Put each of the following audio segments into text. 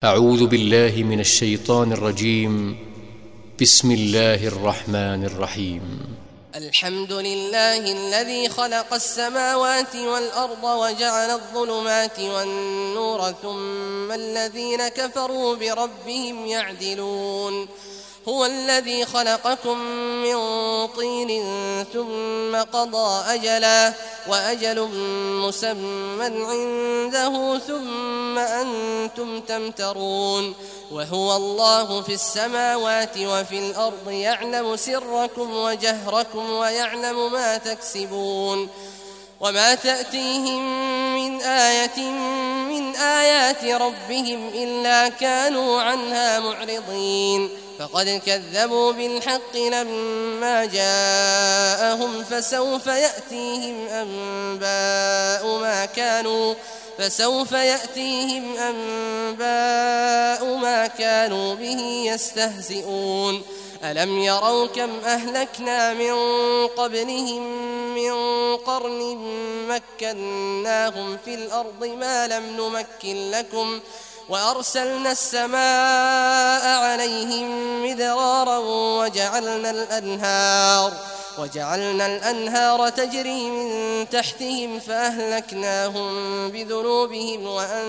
أعوذ بالله من الشيطان الرجيم. بسم الله الرحمن الرحيم. الحمد لله الذي خلق السماوات والأرض وجعل الظلمات والنور ثم الذين كفروا بربهم يعدلون. هو الذي خلقكم من طين ثم قضى أجلا وأجل مسمى عنده ثم أنتم تمترون. وهو الله في السماوات وفي الأرض يعلم سركم وجهركم ويعلم ما تكسبون. وما تأتيهم من آية من آيات ربهم إلا كانوا عنها معرضين. فقد كذبوا بالحق لما جاءهم فسوف يأتيهم أنباء ما كانوا به يستهزئون. ألم يروا كم أهلكنا من قبلهم من قرن مكناهم في الأرض ما لم نمكن لكم وأرسلنا السماء عليهم مدرارا وجعلنا الأنهار تجري من تحتهم فأهلكناهم بذنوبهم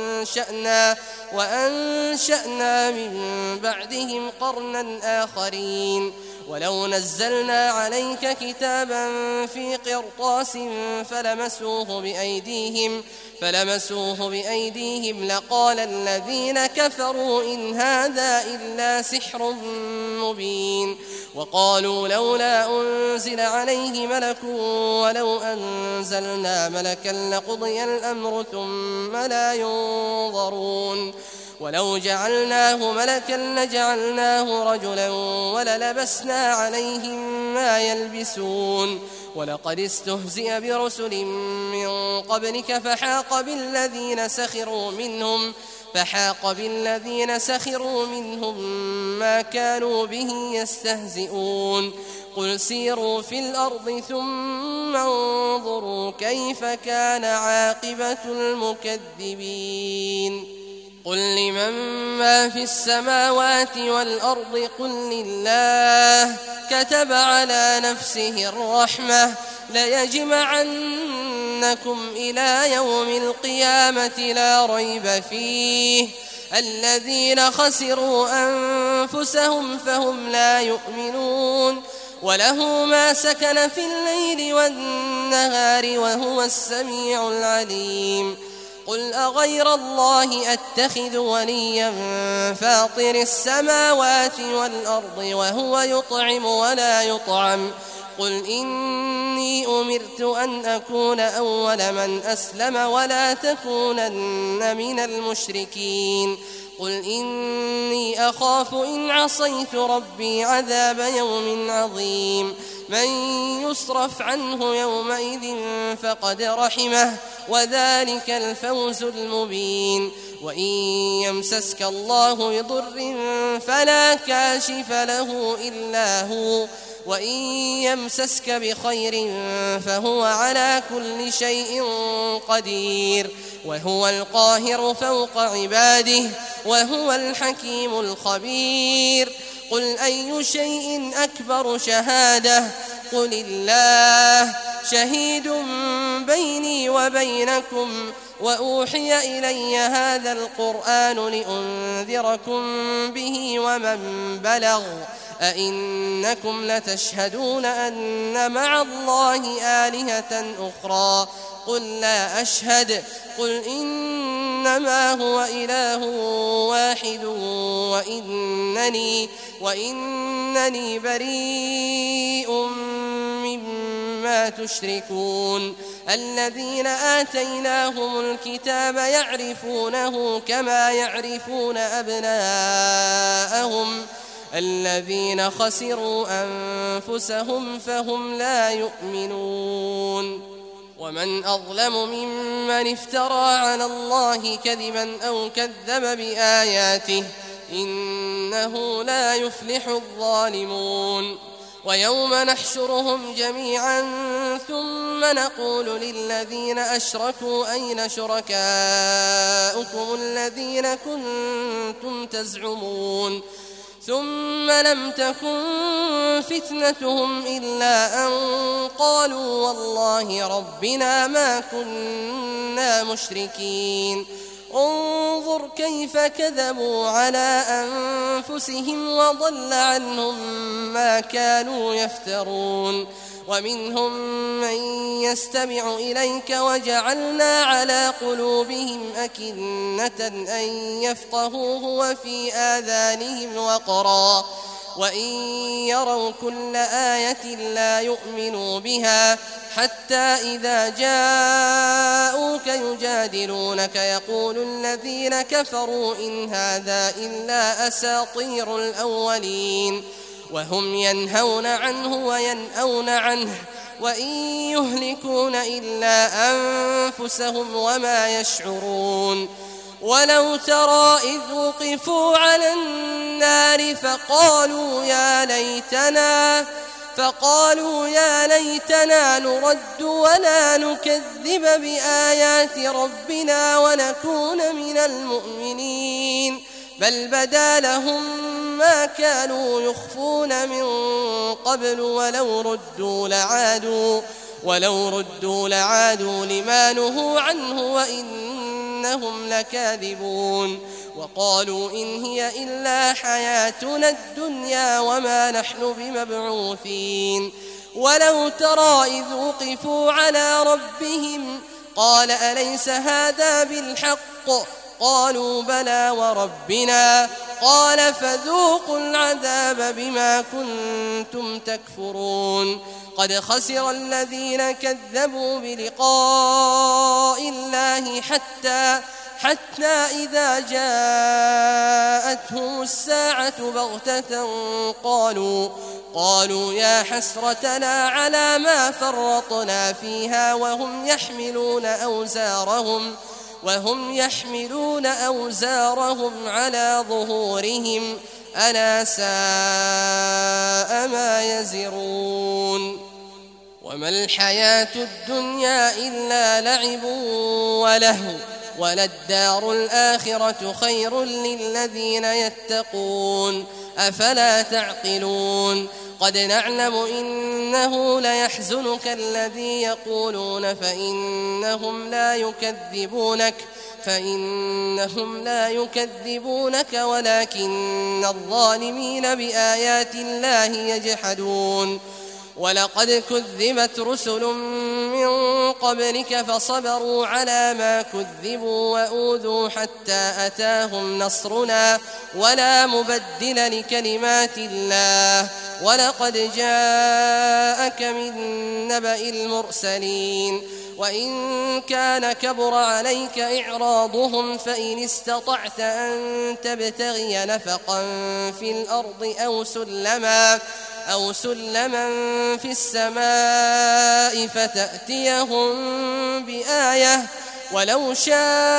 وأنشأنا من بعدهم قرنا آخرين. ولو نزلنا عليك كتابا في قرطاس فلمسوه بأيديهم لقال الذين كفروا إن هذا إلا سحر مبين. وقالوا لولا أنزل عليه ملك ولو أنزلنا ملكا لقضي الأمر ثم لا ينظرون. ولو جعلناه ملكا لجعلناه رجلا وللبسنا عليهم ما يلبسون. ولقد استهزئ برسل من قبلك فحاق بالذين سخروا منهم ما كانوا به يستهزئون. قل سيروا في الأرض ثم انظروا كيف كان عاقبة المكذبين. قل لمن ما في السماوات والأرض قل لله كتب على نفسه الرحمة ليجمعنكم إلى يوم القيامة لا ريب فيه. الذين خسروا أنفسهم فهم لا يؤمنون. وله ما سكن في الليل والنهار وهو السميع العليم. قل أغير الله أتخذ وليا فاطر السماوات والأرض وهو يطعم ولا يطعم. قل إني أمرت أن أكون أول من أسلم ولا تكونن من المشركين. قل إني أخاف إن عصيت ربي عذاب يوم عظيم. من يصرف عنه يومئذ فقد رحمه وذلك الفوز المبين. وإن يمسسك الله بضر فلا كاشف له إلا هو وإن يمسسك بخير فهو على كل شيء قدير. وهو القاهر فوق عباده وهو الحكيم الخبير. قل أي شيء أكبر شهادة قل الله شهيد بيني وبينكم وأوحي إلي هذا القرآن لأنذركم به ومن بلغ. أئنكم لتشهدون أن مع الله آلهة أخرى قل لا أشهد. قل إنما هو إله واحد وإنني بريء مما تشركون. الذين آتيناهم الكتاب يعرفونه كما يعرفون أبناءهم الذين خسروا أنفسهم فهم لا يؤمنون. ومن أظلم ممن افترى على الله كذبا أو كذب بآياته إنه لا يفلح الظالمون. ويوم نحشرهم جميعا ثم نقول للذين أشركوا أين شركاؤكم الذين كنتم تزعمون ثم لم تكن فتنتهم إلا أن قالوا والله ربنا ما كنا مشركين انظر كيف كذبوا على أنفسهم وضل عنهم ما كانوا يفترون ومنهم من يستمع إليك وجعلنا على قلوبهم أكنة أن يفقهوه وفي آذانهم وقرا وإن يروا كل آية لا يؤمنوا بها حتى إذا جاءوك يجادلونك يقول الذين كفروا إن هذا إلا أساطير الأولين وهم ينهون عنه وينأون عنه وإن يهلكون إلا أنفسهم وما يشعرون ولو ترى إذ وقفوا على النار فقالوا يا ليتنا نرد ولا نكذب بآيات ربنا ونكون من المؤمنين بل بدا لهم ما كانوا يخفون من قبل ولو ردوا لعادوا لما نهوا عنه وإنهم لكاذبون وقالوا إن هي إلا حياتنا الدنيا وما نحن بمبعوثين ولو ترى إذ وقفوا على ربهم قال أليس هذا بالحق قالوا بلى وربنا قال فذوقوا العذاب بما كنتم تكفرون قد خسر الذين كذبوا بلقاء الله حتى إذا جاءتهم الساعة بغتة قالوا يا حسرتنا على ما فرطنا فيها وهم يحملون أوزارهم على ظهورهم ألا ساء ما يزرون وما الحياة الدنيا إلا لعب ولهو وللدار الآخرة خير للذين يتقون أفلا تعقلون قد نعلم إنه ليحزنك الذي يقولون فإنهم لا يكذبونك ولكن الظالمين بآيات الله يجحدون ولقد كذبت رسل من قبلك فصبروا على ما كذبوا وأوذوا حتى أتاهم نصرنا ولا مبدل لكلمات الله ولقد جاءك من نبأ المرسلين وإن كان كبر عليك إعراضهم فإن استطعت أن تبتغي نفقا في الأرض أو سلما في السماء فتأتيهم بآية ولو شاء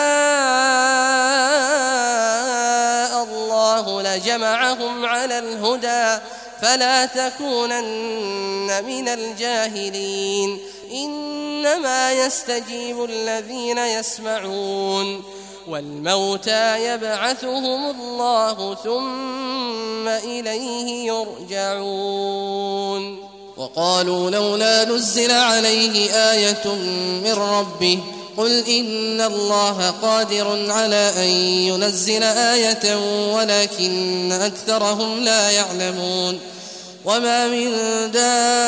الله لجمعهم على الهدى فلا تكونن من الجاهلين إنما يستجيب الذين يسمعون والموتى يبعثهم الله ثم إليه يرجعون وقالوا لولا نزل عليه آية من ربه قل إن الله قادر على أن ينزل آية ولكن أكثرهم لا يعلمون وما من دابة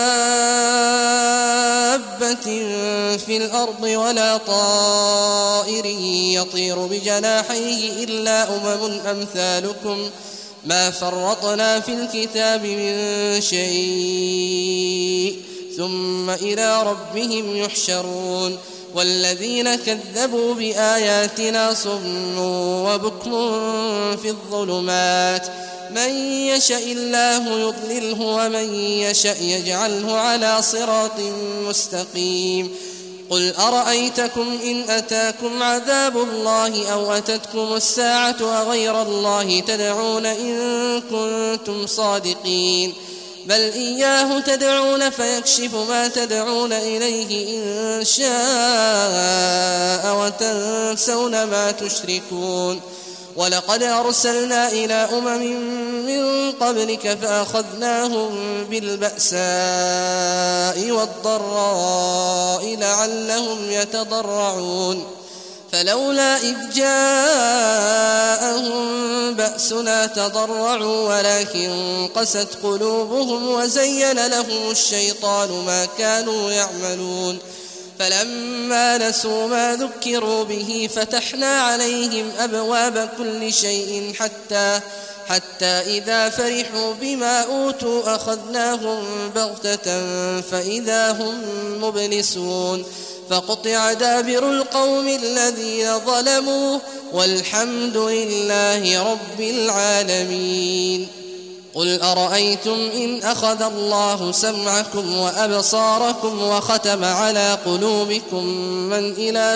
في الأرض ولا طائر يطير بجناحيه إلا أمثالكم ما فرطنا في الكتاب من شيء ثم إلى ربهم يحشرون والذين كذبوا بآياتنا صم وبكم في الظلمات من يشاء الله يضلله ومن يشاء يجعله على صراط مستقيم قل أرأيتكم إن أتاكم عذاب الله أو أتتكم الساعة أغير الله تدعون إن كنتم صادقين بل إياه تدعون فيكشف ما تدعون إليه إن شاء وتنسون ما تشركون. ولقد أرسلنا إلى أمم من قبلك فأخذناهم بالبأساء والضراء لعلهم يتضرعون فلولا إذ جاءهم بأسنا تضرعوا ولكن قست قلوبهم وزين لهم الشيطان ما كانوا يعملون فلما نسوا ما ذكروا به فتحنا عليهم أبواب كل شيء حتى إذا فرحوا بما أوتوا أخذناهم بغتة فإذا هم مبلسون فقطع دابر القوم الذين ظلموا والحمد لله رب العالمين. قل أرأيتم إن أخذ الله سمعكم وأبصاركم وختم على قلوبكم من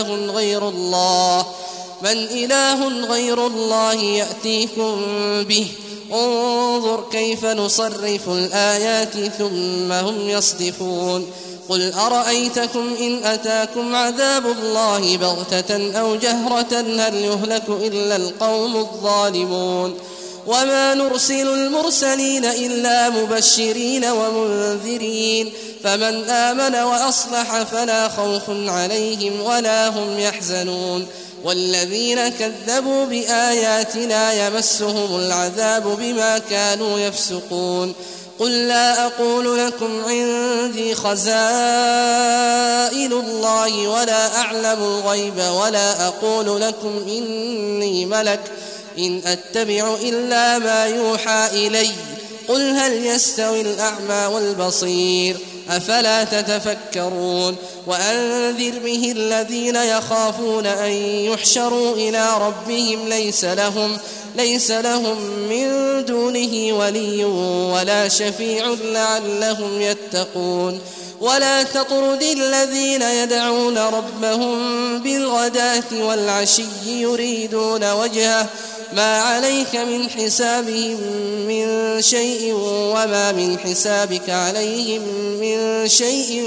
إله غير الله يأتيكم به انظر كيف نصرف الآيات ثم هم يصدفون. قل أرأيتكم إن أتاكم عذاب الله بغتة أو جهرة هل يهلك إلا القوم الظالمون. وما نرسل المرسلين إلا مبشرين ومنذرين فمن آمن وأصلح فلا خوف عليهم ولا هم يحزنون. والذين كذبوا بآياتنا يمسهم العذاب بما كانوا يفسقون. قل لا أقول لكم عندي خزائن الله ولا أعلم الغيب ولا أقول لكم إني ملك إن أتبع إلا ما يوحى إلي قل هل يستوي الأعمى والبصير أفلا تتفكرون. وأنذر به الذين يخافون أن يحشروا إلى ربهم ليس لهم من دونه ولي ولا شفيع لعلهم يتقون. ولا تطرد الذين يدعون ربهم بالغداة والعشي يريدون وجهه ما عليك من حسابهم من شيء وما من حسابك عليهم من شيء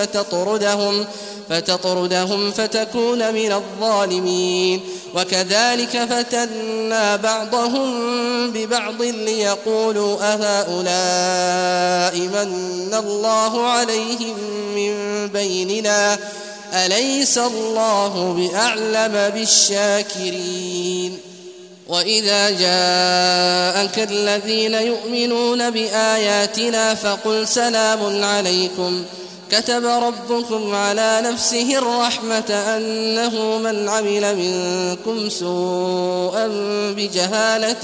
فتطردهم فتكون من الظالمين. وكذلك فتنا بعضهم ببعض ليقولوا أهؤلاء من الله عليهم من بيننا أليس الله بأعلم بالشاكرين. وإذا جاءك الذين يؤمنون بآياتنا فقل سلام عليكم كتب ربكم على نفسه الرحمة أنه من عمل منكم سوءا بجهالة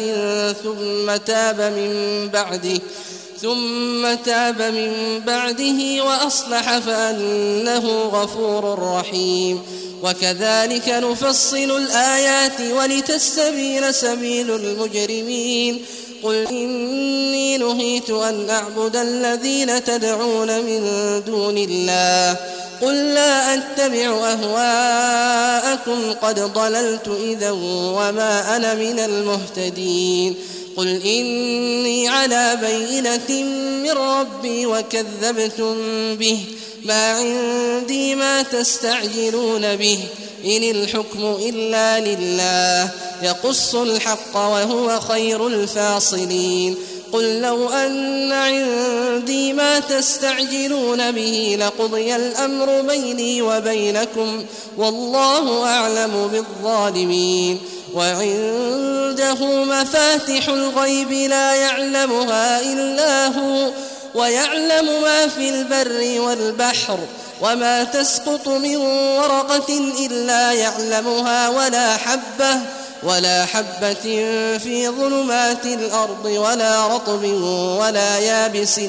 ثم تاب من بعده وأصلح فأنه غفور رحيم. وكذلك نفصل الآيات ولتستبين سبيل المجرمين. قل إني نهيت أن أعبد الذين تدعون من دون الله قل لا أتبع أهواءكم قد ضللت إذا وما أنا من المهتدين. قل إني على بينة من ربي وكذبتم به ما عندي ما تستعجلون به إن الحكم إلا لله يقص الحق وهو خير الفاصلين. قل لو أن عندي ما تستعجلون به لقضي الأمر بيني وبينكم والله أعلم بالظالمين. وعنده مفاتح الغيب لا يعلمها إلا هو ويعلم ما في البر والبحر وما تسقط من ورقة إلا يعلمها ولا حبة في ظلمات الأرض ولا رطب ولا يابس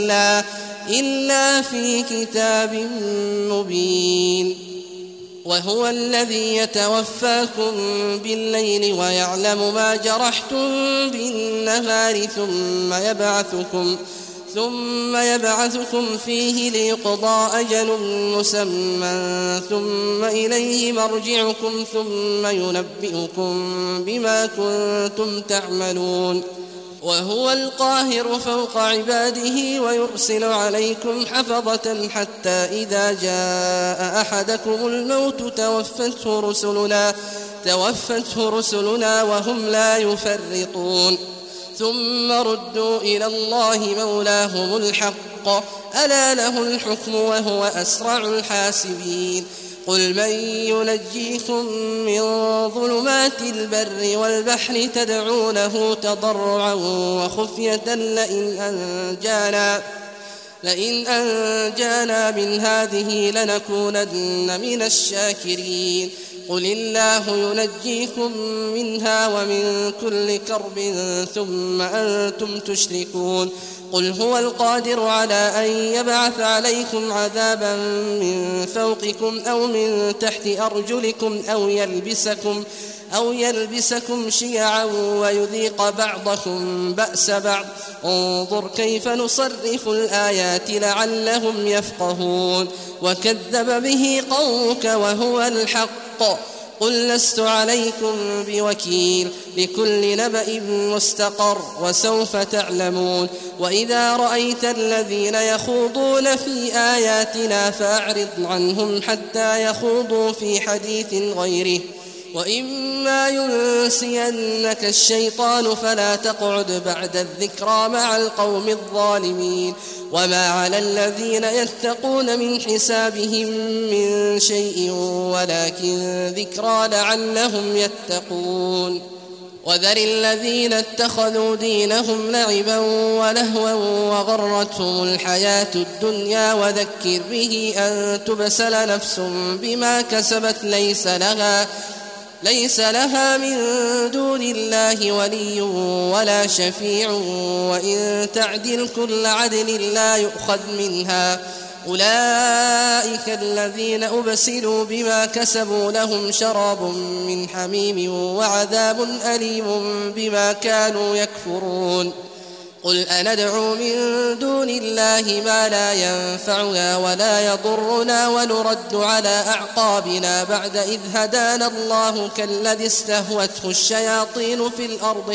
إلا في كتاب مبين. وهو الذي يتوفاكم بالليل ويعلم ما جرحتم بالنهار ثم يبعثكم فيه ليقضى أجل مسمى ثم إليه مرجعكم ثم ينبئكم بما كنتم تعملون. وهو القاهر فوق عباده ويرسل عليكم حفظة حتى إذا جاء أحدكم الموت توفته رسلنا وهم لا يفرطون ثم ردوا إلى الله مولاهم الحق ألا له الحكم وهو أسرع الحاسبين قل من ينجيكم من ظلمات البر والبحر تدعونه تضرعا وخفية لئن أنجانا من هذه لنكونن من الشاكرين قل الله ينجيكم منها ومن كل كرب ثم أنتم تشركون قل هو القادر على أن يبعث عليكم عذابا من فوقكم أو من تحت أرجلكم أو يلبسكم شيعا ويذيق بعضكم بأس بعض انظر كيف نصرف الآيات لعلهم يفقهون وكذب به قومك وهو الحق قل لست عليكم بوكيل لكل نبأ مستقر وسوف تعلمون وإذا رأيت الذين يخوضون في آياتنا فأعرض عنهم حتى يخوضوا في حديث غيره وإما ينسينك الشيطان فلا تقعد بعد الذكرى مع القوم الظالمين وما على الذين يتقون من حسابهم من شيء ولكن ذكرى لعلهم يتقون وذر الذين اتخذوا دينهم لعبا ولهوا وغرتهم الحياة الدنيا وذكر به أن تبسل نفس بما كسبت ليس لها من دون الله ولي ولا شفيع وإن تعدل كل عدل لا يؤخذ منها أولئك الذين أبسلوا بما كسبوا لهم شراب من حميم وعذاب أليم بما كانوا يكفرون قل أندعو من دون الله ما لا ينفعنا ولا يضرنا ونرد على أعقابنا بعد إذ هدانا الله كالذي استهوته الشياطين في الأرض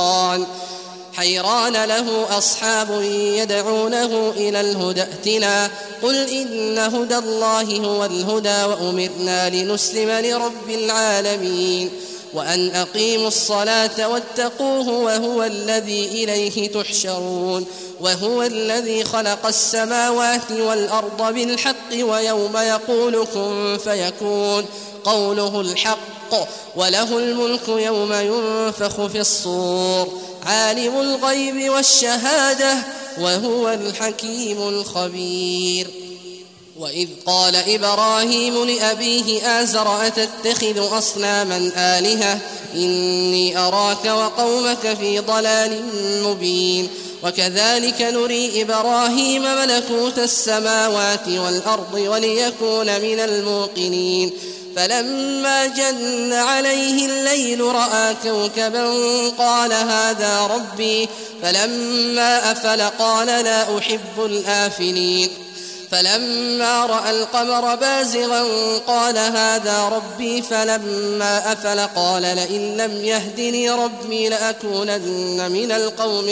حيران له أصحاب يدعونه إلى الهدى ائتنا قل إن هدى الله هو الهدى وأمرنا لنسلم لرب العالمين وأن أقيموا الصلاة واتقوه وهو الذي إليه تحشرون وهو الذي خلق السماوات والأرض بالحق ويوم يقول كن فيكون قوله الحق وله الملك يوم ينفخ في الصور عالم الغيب والشهادة وهو الحكيم الخبير وإذ قال إبراهيم لأبيه آزر أتتخذ أصناما آلهة إني أراك وقومك في ضلال مبين وكذلك نري إبراهيم ملكوت السماوات والأرض وليكون من الموقنين فلما جن عليه الليل رأى كوكبا قال هذا ربي فلما أفل قال لا أحب الآفلين فلما رأى القمر بازغا قال هذا ربي فلما أفل قال لئن لم يهدني ربي لأكونن من القوم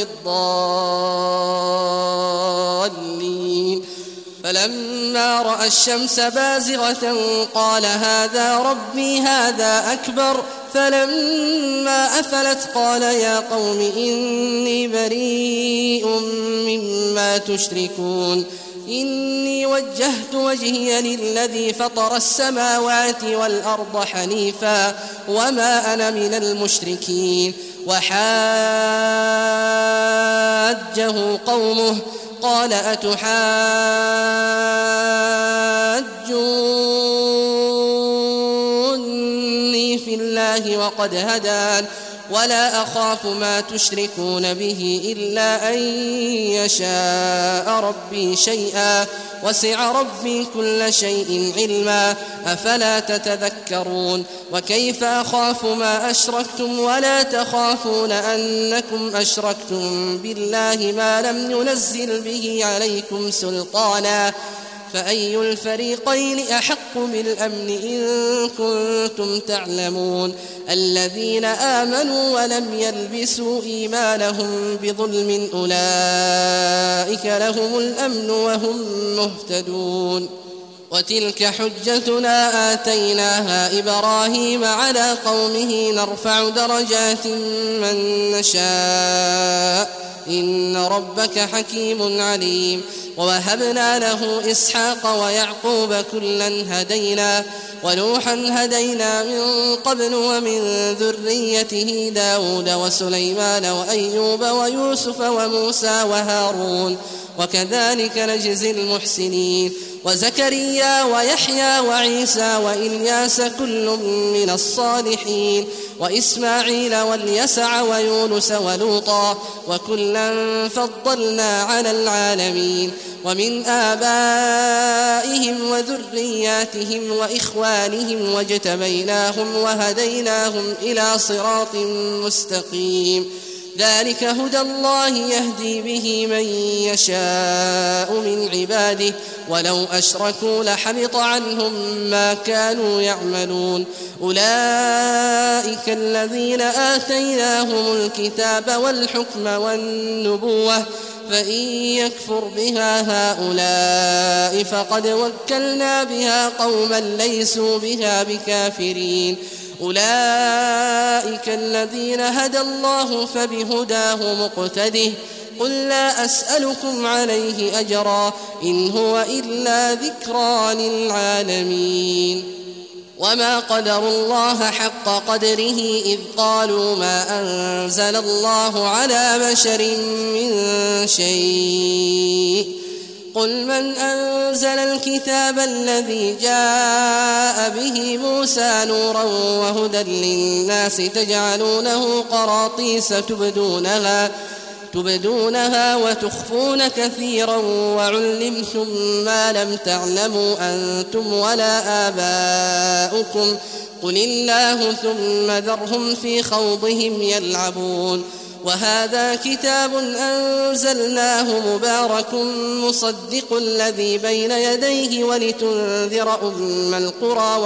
الضالين فلما رأى الشمس بازغة قال هذا ربي هذا أكبر فلما أفلت قال يا قوم إني بريء مما تشركون إني وجهت وجهي للذي فطر السماوات والأرض حنيفا وما أنا من المشركين وحاجه قومه قال أتحاجوني في الله وقد هدان ولا أخاف ما تشركون به إلا أن يشاء ربي شيئا وسع ربي كل شيء علما أفلا تتذكرون وكيف أخاف ما أشركتم ولا تخافون أنكم أشركتم بالله ما لم ينزل به عليكم سلطانا فأي الفريقين أحق بالأمن إن كنتم تعلمون الذين آمنوا ولم يلبسوا إيمانهم بظلم أولئك لهم الأمن وهم مهتدون وتلك حجتنا آتيناها إبراهيم على قومه نرفع درجات من نشاء إن ربك حكيم عليم ووهبنا له إسحاق ويعقوب كلا هدينا ونوحا هدينا من قبل ومن ذريته داود وسليمان وأيوب ويوسف وموسى وهارون وكذلك نجزي المحسنين وزكريا ويحيى وعيسى وإلياس كل من الصالحين وإسماعيل واليسع ويونس ولوطا وكلا فضلنا على العالمين ومن آبائهم وذرياتهم وإخوانهم واجتبيناهم وهديناهم إلى صراط مستقيم ذلك هدى الله يهدي به من يشاء من عباده ولو أشركوا لحبط عنهم ما كانوا يعملون أولئك الذين آتيناهم الكتاب والحكم والنبوة فإن يكفر بها هؤلاء فقد وكلنا بها قوما ليسوا بها بكافرين أولئك الذين هدى الله فبهداه مقتده قل لا أسألكم عليه أجرا إن هو إلا ذكرى للعالمين وما قدروا الله حق قدره إذ قالوا ما أنزل الله على بشر من شيء قل من أنزل الكتاب الذي جاء به موسى نورا وهدى للناس تجعلونه قراطيس تبدونها وتخفون كثيرا وعلمتم ما لم تعلموا أنتم ولا آباؤكم قل الله ثم ذرهم في خوضهم يلعبون وهذا كتاب أنزلناه مبارك مصدق الذي بين يديه ولتنذر أم القرى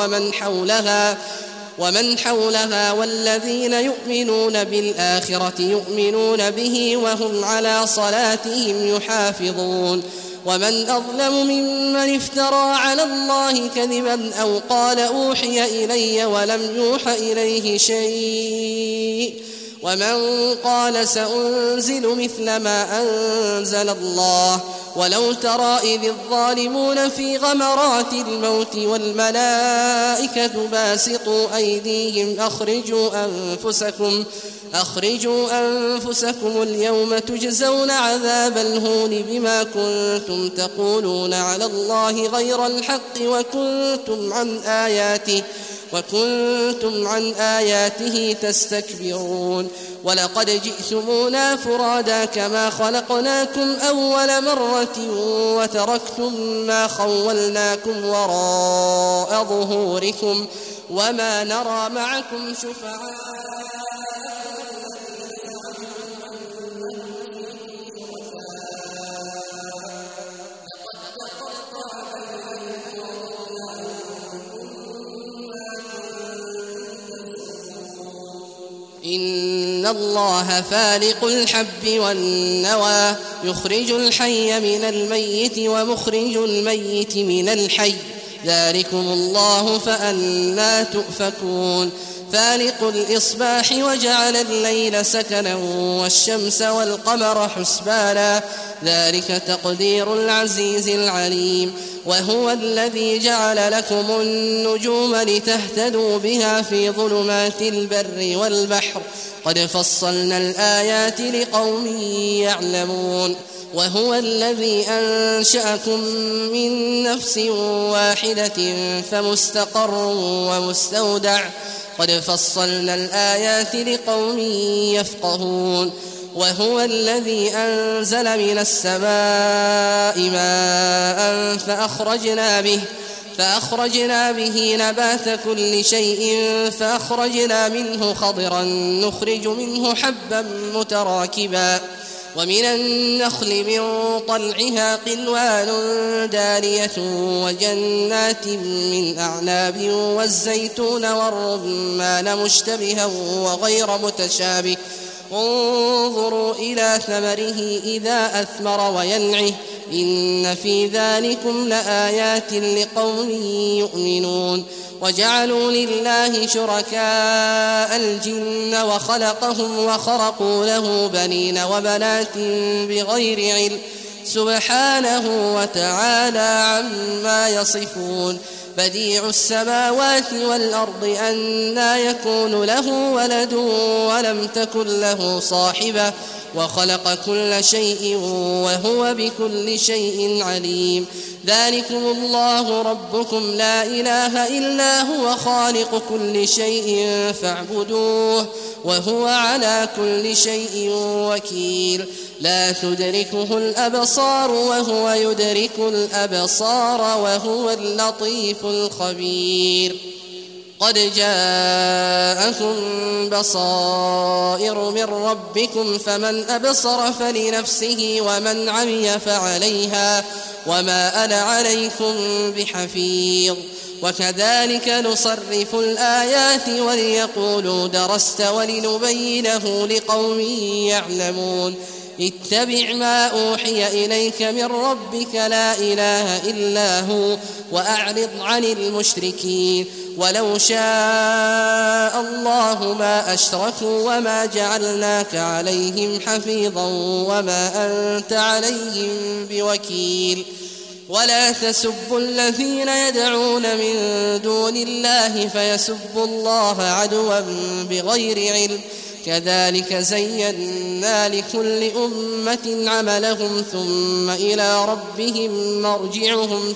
ومن حولها والذين يؤمنون بالآخرة يؤمنون به وهم على صلاتهم يحافظون ومن أظلم ممن افترى على الله كذبا أو قال أوحي إلي ولم يوح إليه شيء ومن قال سأنزل مثل ما أنزل الله ولو ترى إذ الظالمون في غمرات الموت والملائكة باسطوا أيديهم أخرجوا أنفسكم اليوم تجزون عذاب الهون بما كنتم تقولون على الله غير الحق وكنتم عن آياته تستكبرون ولقد جئتمونا فرادا كما خلقناكم أول مرة وتركتم ما خولناكم وراء ظهوركم وما نرى معكم إن الله فالق الحب والنوى يخرج الحي من الميت ومخرج الميت من الحي ذلكم الله فأنى تؤفكون فالق الإصباح وجعل الليل سكنا والشمس والقمر حسبانا ذلك تقدير العزيز العليم وهو الذي جعل لكم النجوم لتهتدوا بها في ظلمات البر والبحر قد فصلنا الآيات لقوم يعلمون وهو الذي أنشأكم من نفس واحدة فمستقر ومستودع قد فصلنا الآيات لقوم يفقهون وهو الذي أنزل من السماء ماء فأخرجنا به نبات كل شيء فأخرجنا منه خضرا نخرج منه حبا متراكبا ومن النخل من طلعها قنوان دانية وجنات من أعناب والزيتون والرمان مشتبها وغير متشابه انظروا إلى ثمره إذا أثمر وينعه إن في ذلكم لآيات لقوم يؤمنون وجعلوا لله شركاء الجن وخلقهم وخرقوا له بنين وبنات بغير علم سبحانه وتعالى عما يصفون بديع السماوات والأرض أنى يكون له ولد ولم تكن له صاحبة وخلق كل شيء وهو بكل شيء عليم ذلكم الله ربكم لا إله إلا هو خالق كل شيء فاعبدوه وهو على كل شيء وكيل لا تدركه الأبصار وهو يدرك الأبصار وهو اللطيف الخبير قد جاءكم بصائر من ربكم فمن أبصر فلنفسه ومن عمي فعليها وما أنا عليكم بحفيظ وكذلك نصرف الآيات وليقولوا درست ولنبينه لقوم يعلمون اتبع ما أوحي إليك من ربك لا إله إلا هو وأعرض عن المشركين ولو شاء الله ما أشركوا وما جعلناك عليهم حفيظا وما أنت عليهم بوكيل ولا تسبوا الذين يدعون من دون الله فيسبوا الله عدوا بغير علم كذلك زينا لكل أمة عملهم ثم إلى ربهم مرجعهم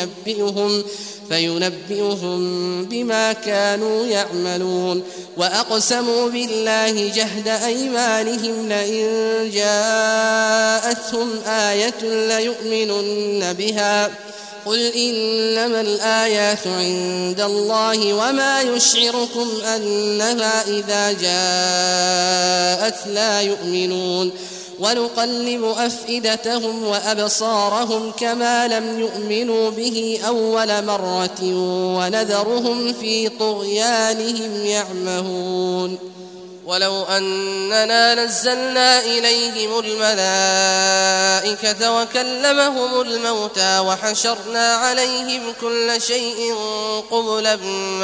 فينبئهم بما كانوا يعملون وأقسموا بالله جهد أيمانهم لئن جاءتهم آية ليؤمنن بها قل إنما الآيات عند الله وما يشعركم أنها إذا جاءت لا يؤمنون ونقلب أفئدتهم وأبصارهم كما لم يؤمنوا به أول مرة ونذرهم في طغيانهم يعمهون ولو أننا نزلنا إليهم الملائكة وكلمهم الموتى وحشرنا عليهم كل شيء قبلا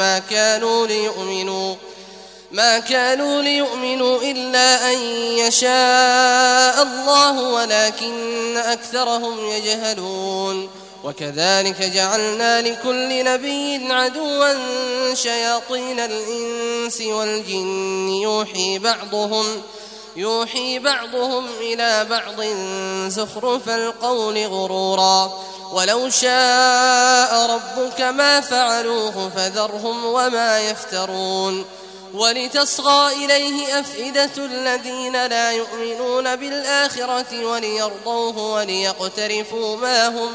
ما كانوا ليؤمنوا إلا أن يشاء الله ولكن أكثرهم يجهلون وكذلك جعلنا لكل نبي عدوا شياطين الإنس والجن يوحي بعضهم إلى بعض زخرف القول غرورا ولو شاء ربك ما فعلوه فذرهم وما يفترون ولتصغى إليه أفئدة الذين لا يؤمنون بالآخرة وليرضوه وليقترفوا ما هم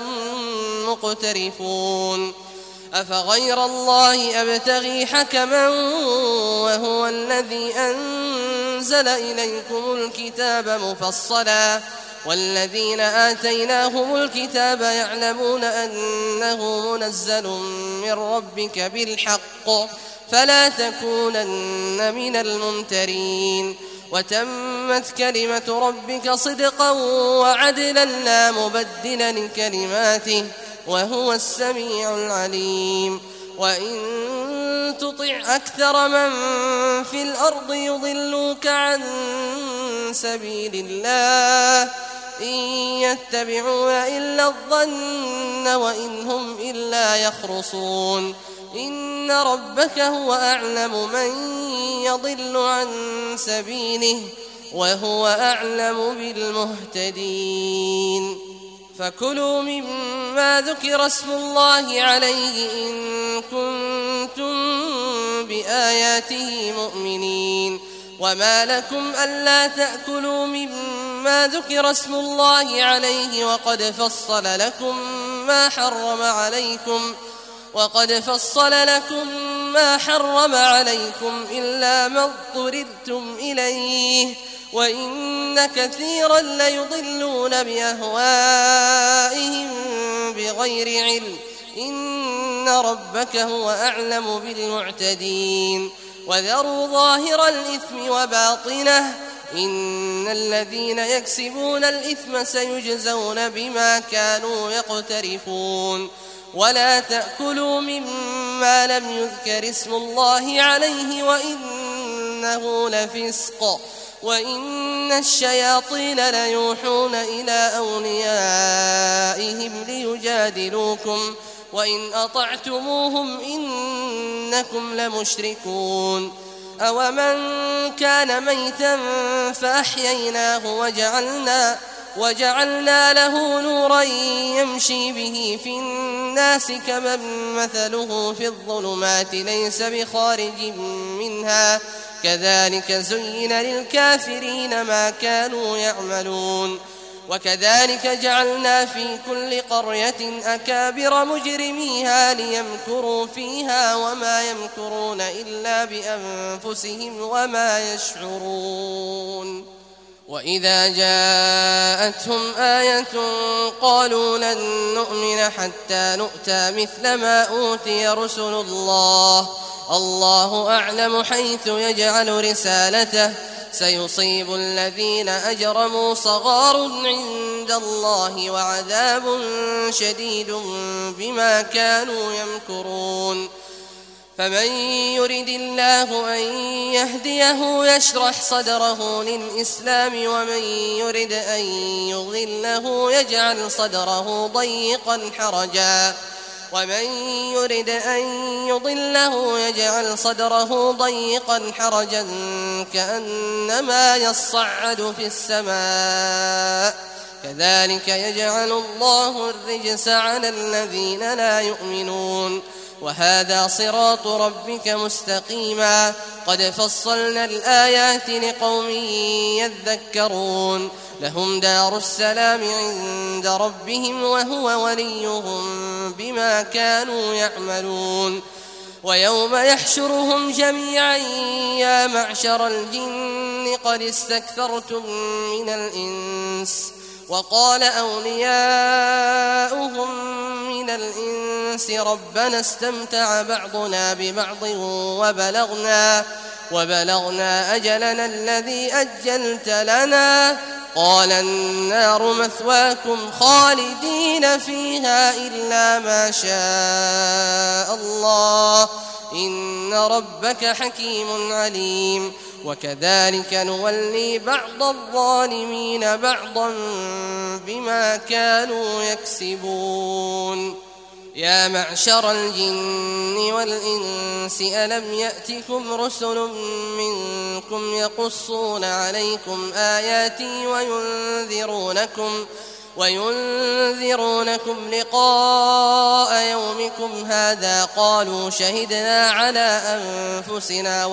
مقترفون أفغير الله أبتغي حكما وهو الذي أنزل إليكم الكتاب مفصلا والذين آتيناهم الكتاب يعلمون أنه منزل من ربك بالحق فلا تكونن من الممترين وتمت كلمة ربك صدقا وعدلا لا مبدل لكلماته وهو السميع العليم وإن تطع أكثر من في الأرض يضلوك عن سبيل الله إن يتبعون إلا الظن وإن هم إلا يخرصون إن ربك هو أعلم من يضل عن سبيله وهو أعلم بالمهتدين فكلوا مما ذكر اسم الله عليه إن كنتم بآياته مؤمنين وما لكم ألا تأكلوا مما ذكر اسم الله عليه وقد فصل لكم ما حرم عليكم إلا ما اضطررتم إليه وإن وإن كثيرا ليضلون بأهوائهم بغير علم إن ربك هو أعلم بالمعتدين وذروا ظاهر الإثم وباطنه إن الذين يكسبون الإثم سيجزون بما كانوا يقترفون ولا تأكلوا مما لم يذكر اسم الله عليه وإنه لفسق وإن الشياطين ليوحون إلى أوليائهم ليجادلوكم وإن أطعتموهم إنكم لمشركون أومن كان ميتا فأحييناه وجعلنا له نورا يمشي به في الناس كمن مثله في الظلمات ليس بخارج منها كذلك زين للكافرين ما كانوا يعملون وكذلك جعلنا في كل قرية أكابر مجرميها ليمكروا فيها وما يمكرون إلا بأنفسهم وما يشعرون وإذا جاءتهم آية قالوا لن نؤمن حتى نؤتى مثل ما أوتي رسل الله أعلم حيث يجعل رسالته سيصيب الذين أجرموا صغار عند الله وعذاب شديد بما كانوا يمكرون فمن يرد الله أن يهديه يشرح صدره للإسلام ومن يرد أن يضله يجعل صدره ضيقا حرجا ومن يرد أن يضله يجعل صدره ضيقا حرجا كأنما يصعد في السماء كذلك يجعل الله الرجس على الذين لا يؤمنون وهذا صراط ربك مستقيما قد فصلنا الآيات لقوم يذكرون لهم دار السلام عند ربهم وهو وليهم بما كانوا يعملون ويوم يحشرهم جميعا يا معشر الجن قد استكثرتم من الإنس وقال أولياؤهم من الإنس ربنا استمتع بعضنا ببعض وبلغنا أجلنا الذي أجلت لنا قال النار مثواكم خالدين فيها إلا ما شاء الله إن ربك حكيم عليم وكذلك نولي بعض الظالمين بعضا بما كانوا يكسبون يا معشر الجن والإنس ألم يأتكم رسل منكم يقصون عليكم آياتي وينذرونكم لقاء يومكم هذا قالوا شهدنا على أنفسنا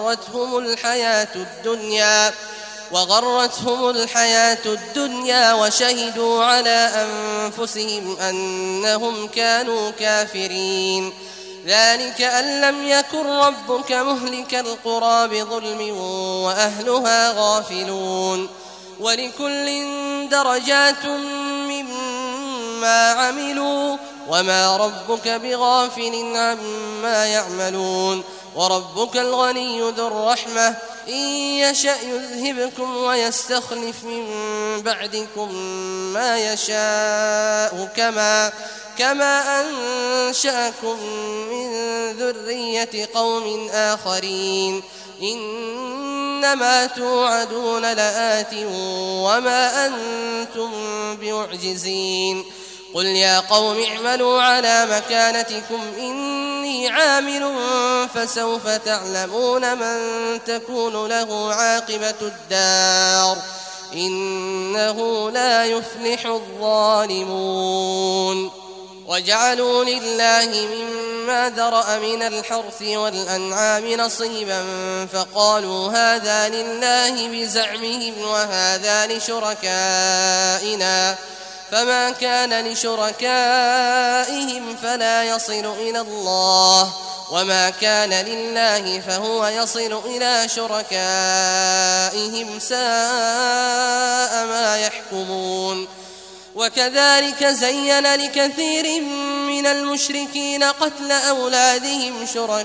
وغرتهم الحياة الدنيا وشهدوا على أنفسهم أنهم كانوا كافرين ذلك أن لم يكن ربك مهلك القرى بظلم وأهلها غافلون ولكل درجات مما عملوا وما ربك بغافل عما يعملون وربك الغني ذو الرحمة إن يشأ يذهبكم ويستخلف من بعدكم ما يشاء كما أنشأكم من ذرية قوم آخرين إنما توعدون لآت وما أنتم بمعجزين قل يا قوم اعملوا على مكانتكم إني عامل فسوف تعلمون من تكون له عاقبة الدار إنه لا يفلح الظالمون وجعلوا لله مما ذرأ من الحرث والأنعام نصيبا فقالوا هذا لله بزعمهم وهذا لشركائنا فما كان لشركائهم فلا يصل إلى الله، وما كان لله فهو يصل إلى شركائهم، ساء ما يحكمون. وكذلك زين لكثير من المشركين قتل أولادهم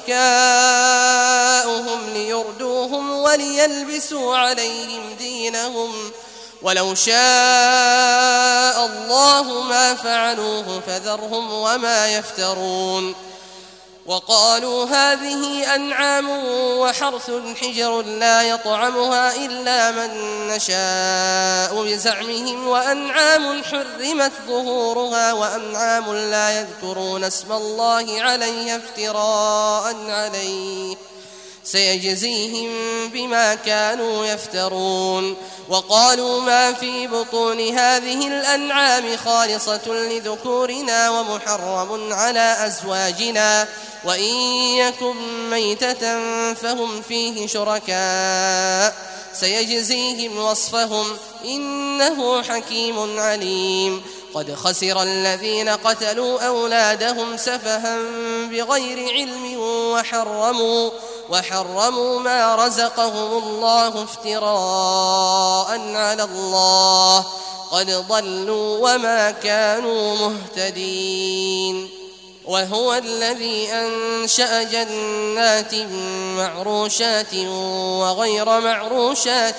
شركاؤهم ليردوهم وليلبسوا عليهم دينهم، ولو شاء الله ما فعلوه فذرهم وما يفترون. وقالوا هذه أنعام وحرث حجر لا يطعمها إلا من نشاء بزعمهم، وأنعام حرمت ظهورها، وأنعام لا يذكرون اسم الله عليها افتراء عليه، سيجزيهم بما كانوا يفترون. وقالوا ما في بطون هذه الأنعام خالصة لذكورنا ومحرم على أزواجنا، وإن يكن ميتة فهم فيه شركاء، سيجزيهم وصفهم إنه حكيم عليم. قد خسر الذين قتلوا أولادهم سفها بغير علم وحرموا ما رزقهم الله افتراء على الله، قد ضلوا وما كانوا مهتدين. وهو الذي أنشأ جنات معروشات وغير معروشات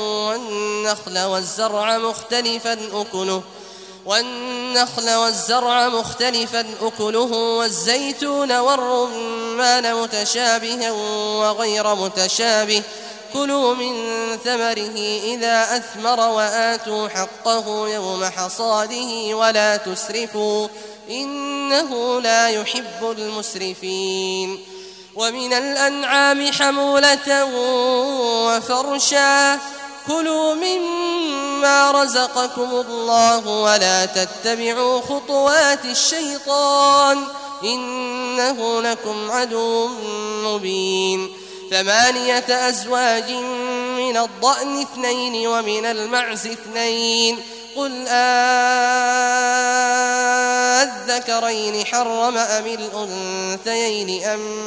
والنخل والزرع مختلفا أكله والزيتون والرمان متشابها وغير متشابه، كلوا من ثمره إذا أثمر وآتوا حقه يوم حصاده ولا تسرفوا إنه لا يحب المسرفين. ومن الأنعام حمولة وفرشا، كلوا مما رزقكم الله ولا تتبعوا خطوات الشيطان إنه لكم عدو مبين. 8 أزواج من الضأن 2 ومن المعز 2، قل أذكرين حرم أم الأنثيين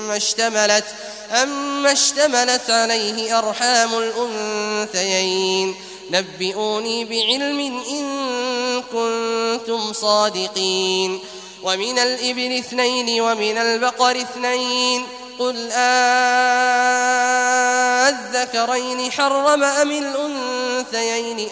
أما اشتملت عليه أرحام الأنثيين، نبئوني بعلم إن كنتم صادقين. ومن الإبل 2 ومن البقر 2، قل أذكرين حرم أم الأنثيين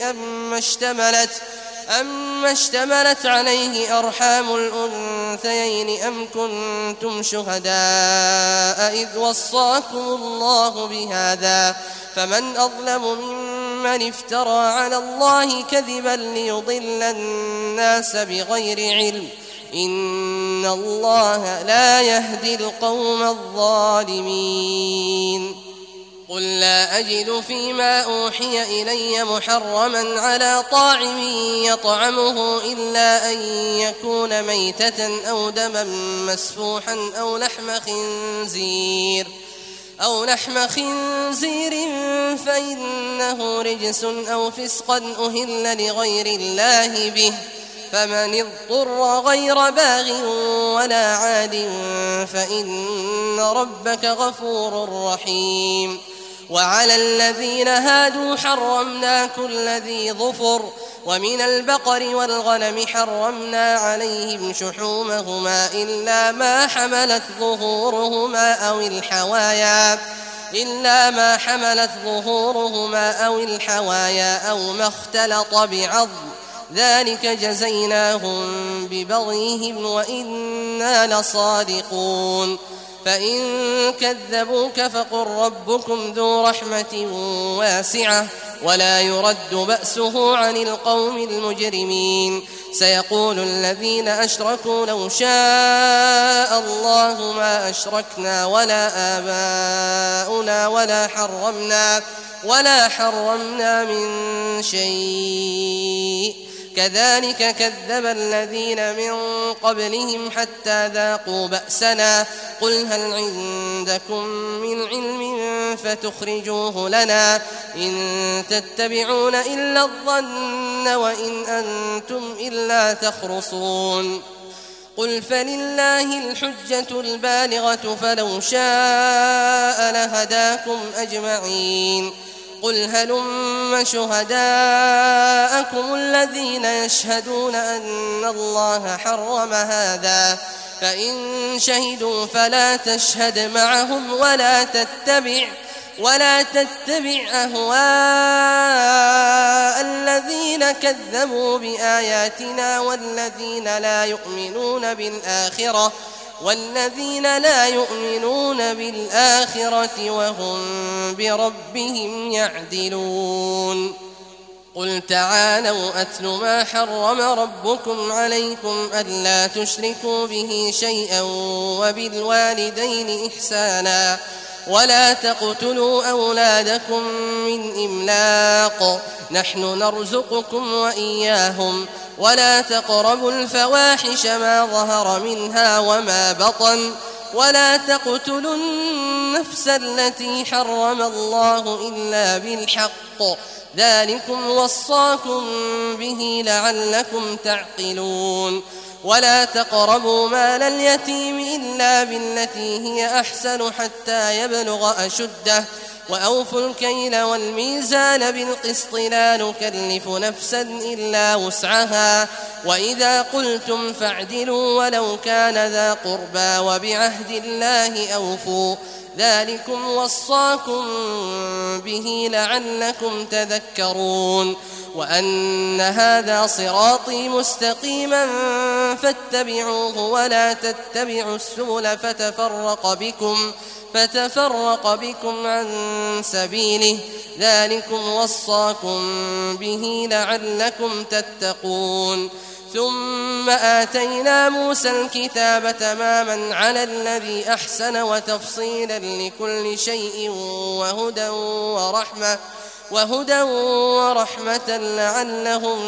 أما اشتملت عليه أرحام الأنثيين أم كنتم شهداء إذ وصاكم الله بهذا، فمن أظلم ممن افترى على الله كذبا ليضل الناس بغير علم، إن الله لا يهدي القوم الظالمين. قل لا أجد فيما أوحي إلي محرما على طاعم يطعمه إلا أن يكون ميتة أو دما مسفوحا أو لحم خنزير فإنه رجس أو فسقا أهل لغير الله به، فمن اضطر غير باغ ولا عاد فإن ربك غفور رحيم. وعلى الذين هادوا حرمنا كل ذي ظفر، ومن البقر والغنم حرمنا عليهم شحومهما إلا ما حملت ظهورهما أو الحوايا أو ما اختلط بعظم، ذلك جزيناهم ببغيهم وإنا لصادقون. فإن كذبوك فقل ربكم ذو رحمة واسعة ولا يرد بأسه عن القوم المجرمين. سيقول الذين أشركوا لو شاء الله ما أشركنا ولا آباؤنا ولا حرمنا من شيء، كذلك كذب الذين من قبلهم حتى ذاقوا بأسنا. قل هل عندكم من علم فتخرجوه لنا إن تتبعون إلا الظن وإن أنتم إلا تخرصون قل فلله الحجة البالغة فلو شاء لهداكم أجمعين قل هلم شهداءكم الذين يشهدون أن الله حرم هذا فإن شهدوا فلا تشهد معهم ولا تتبع أهواء الذين كذبوا بآياتنا والذين لا يؤمنون بالآخرة وهم بربهم يعدلون قل تعالوا أتل ما حرم ربكم عليكم ألا تشركوا به شيئا وبالوالدين إحسانا ولا تقتلوا أولادكم من إملاق نحن نرزقكم وإياهم ولا تقربوا الفواحش ما ظهر منها وما بطن ولا تقتلوا النفس التي حرم الله إلا بالحق ذلكم وصاكم به لعلكم تعقلون ولا تقربوا مال اليتيم إلا بالتي هي أحسن حتى يبلغ أشده وأوفوا الكيل والميزان بالقسط لا نكلف نفسا إلا وسعها وإذا قلتم فاعدلوا ولو كان ذا قربى وبعهد الله أوفوا ذلكم وصاكم به لعلكم تذكرون وأن هذا صراطي مستقيما فاتبعوه ولا تتبعوا السبل فتفرق بكم عن سبيله ذلكم وصاكم به لعلكم تتقون ثم آتينا موسى الكتاب تماما على الذي أحسن وتفصيلا لكل شيء وهدى ورحمة لعلهم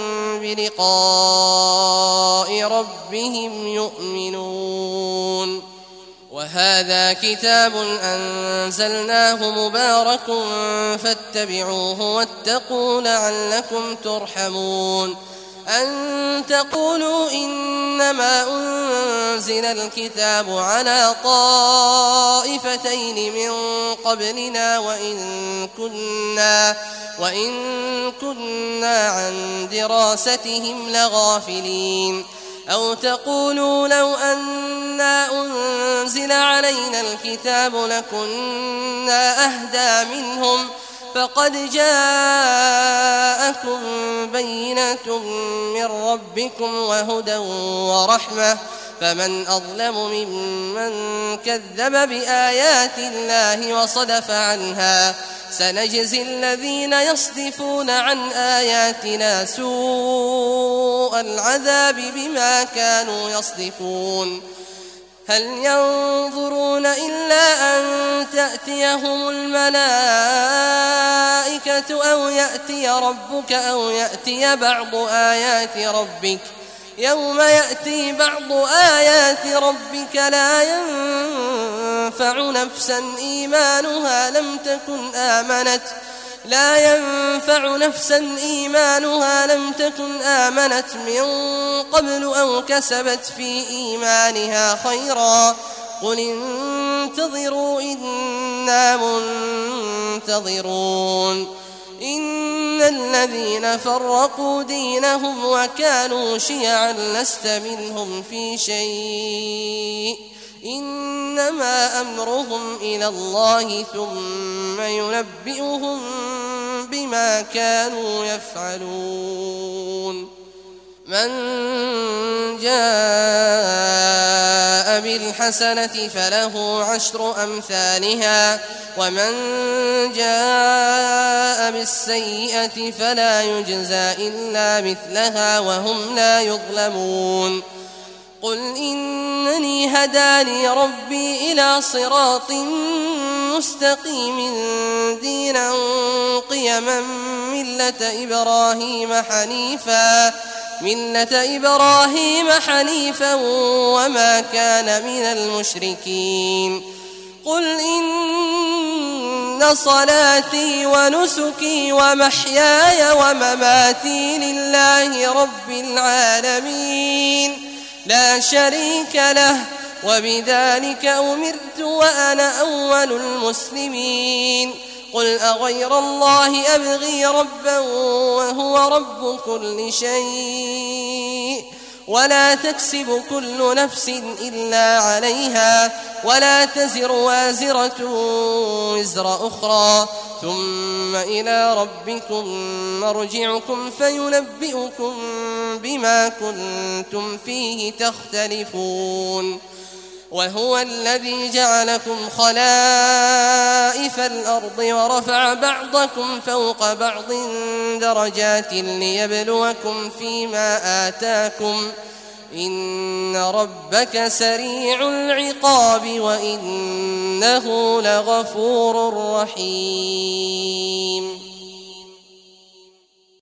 بلقاء ربهم يؤمنون وهذا كتاب أنزلناه مبارك فاتبعوه واتقوا لعلكم ترحمون أن تقولوا إنما أنزل الكتاب على طائفتين من قبلنا وإن كنا عن دراستهم لغافلين أو تقولوا لو أنا أنزل علينا الكتاب لكنا أهدى منهم فقد جاءكم بينة من ربكم وهدى ورحمة فمن أظلم ممن كذب بآيات الله وصدف عنها سنجزي الذين يصدفون عن آياتنا سوء العذاب بما كانوا يصدفون هل ينظرون إلا أن تأتيهم الملائكة أو يأتي ربك أو يأتي بعض آيات ربك يوم يأتي بعض آيات ربك لا ينفع نفسا إيمانها لم تكن آمنت من قبل أو كسبت في إيمانها خيرا قل انتظروا إنا منتظرون إن الذين فرقوا دينهم وكانوا شيعا لست منهم في شيء إنما أمرهم إلى الله ثم ينبئهم بما كانوا يفعلون من جاء بالحسنة فله عشر أمثالها ومن جاء بالسيئة فلا يجزى إلا مثلها وهم لا يظلمون قل إنني هداني ربي إلى صراط مستقيم دينا قيما ملة إبراهيم حنيفا وما كان من المشركين قل إن إن صلاتي ونسكي ومحياي ومماتي لله رب العالمين لا شريك له وبذلك أمرت وأنا أول المسلمين قل أغير الله أبغي ربا وهو رب كل شيء ولا تكسب كل نفس إلا عليها ولا تزر وازرة وزر أخرى ثم إلى ربكم مرجعكم فينبئكم بما كنتم فيه تختلفون وهو الذي جعلكم خلائف الأرض ورفع بعضكم فوق بعض درجات ليبلوكم فيما آتاكم إن ربك سريع العقاب وإنه لغفور رحيم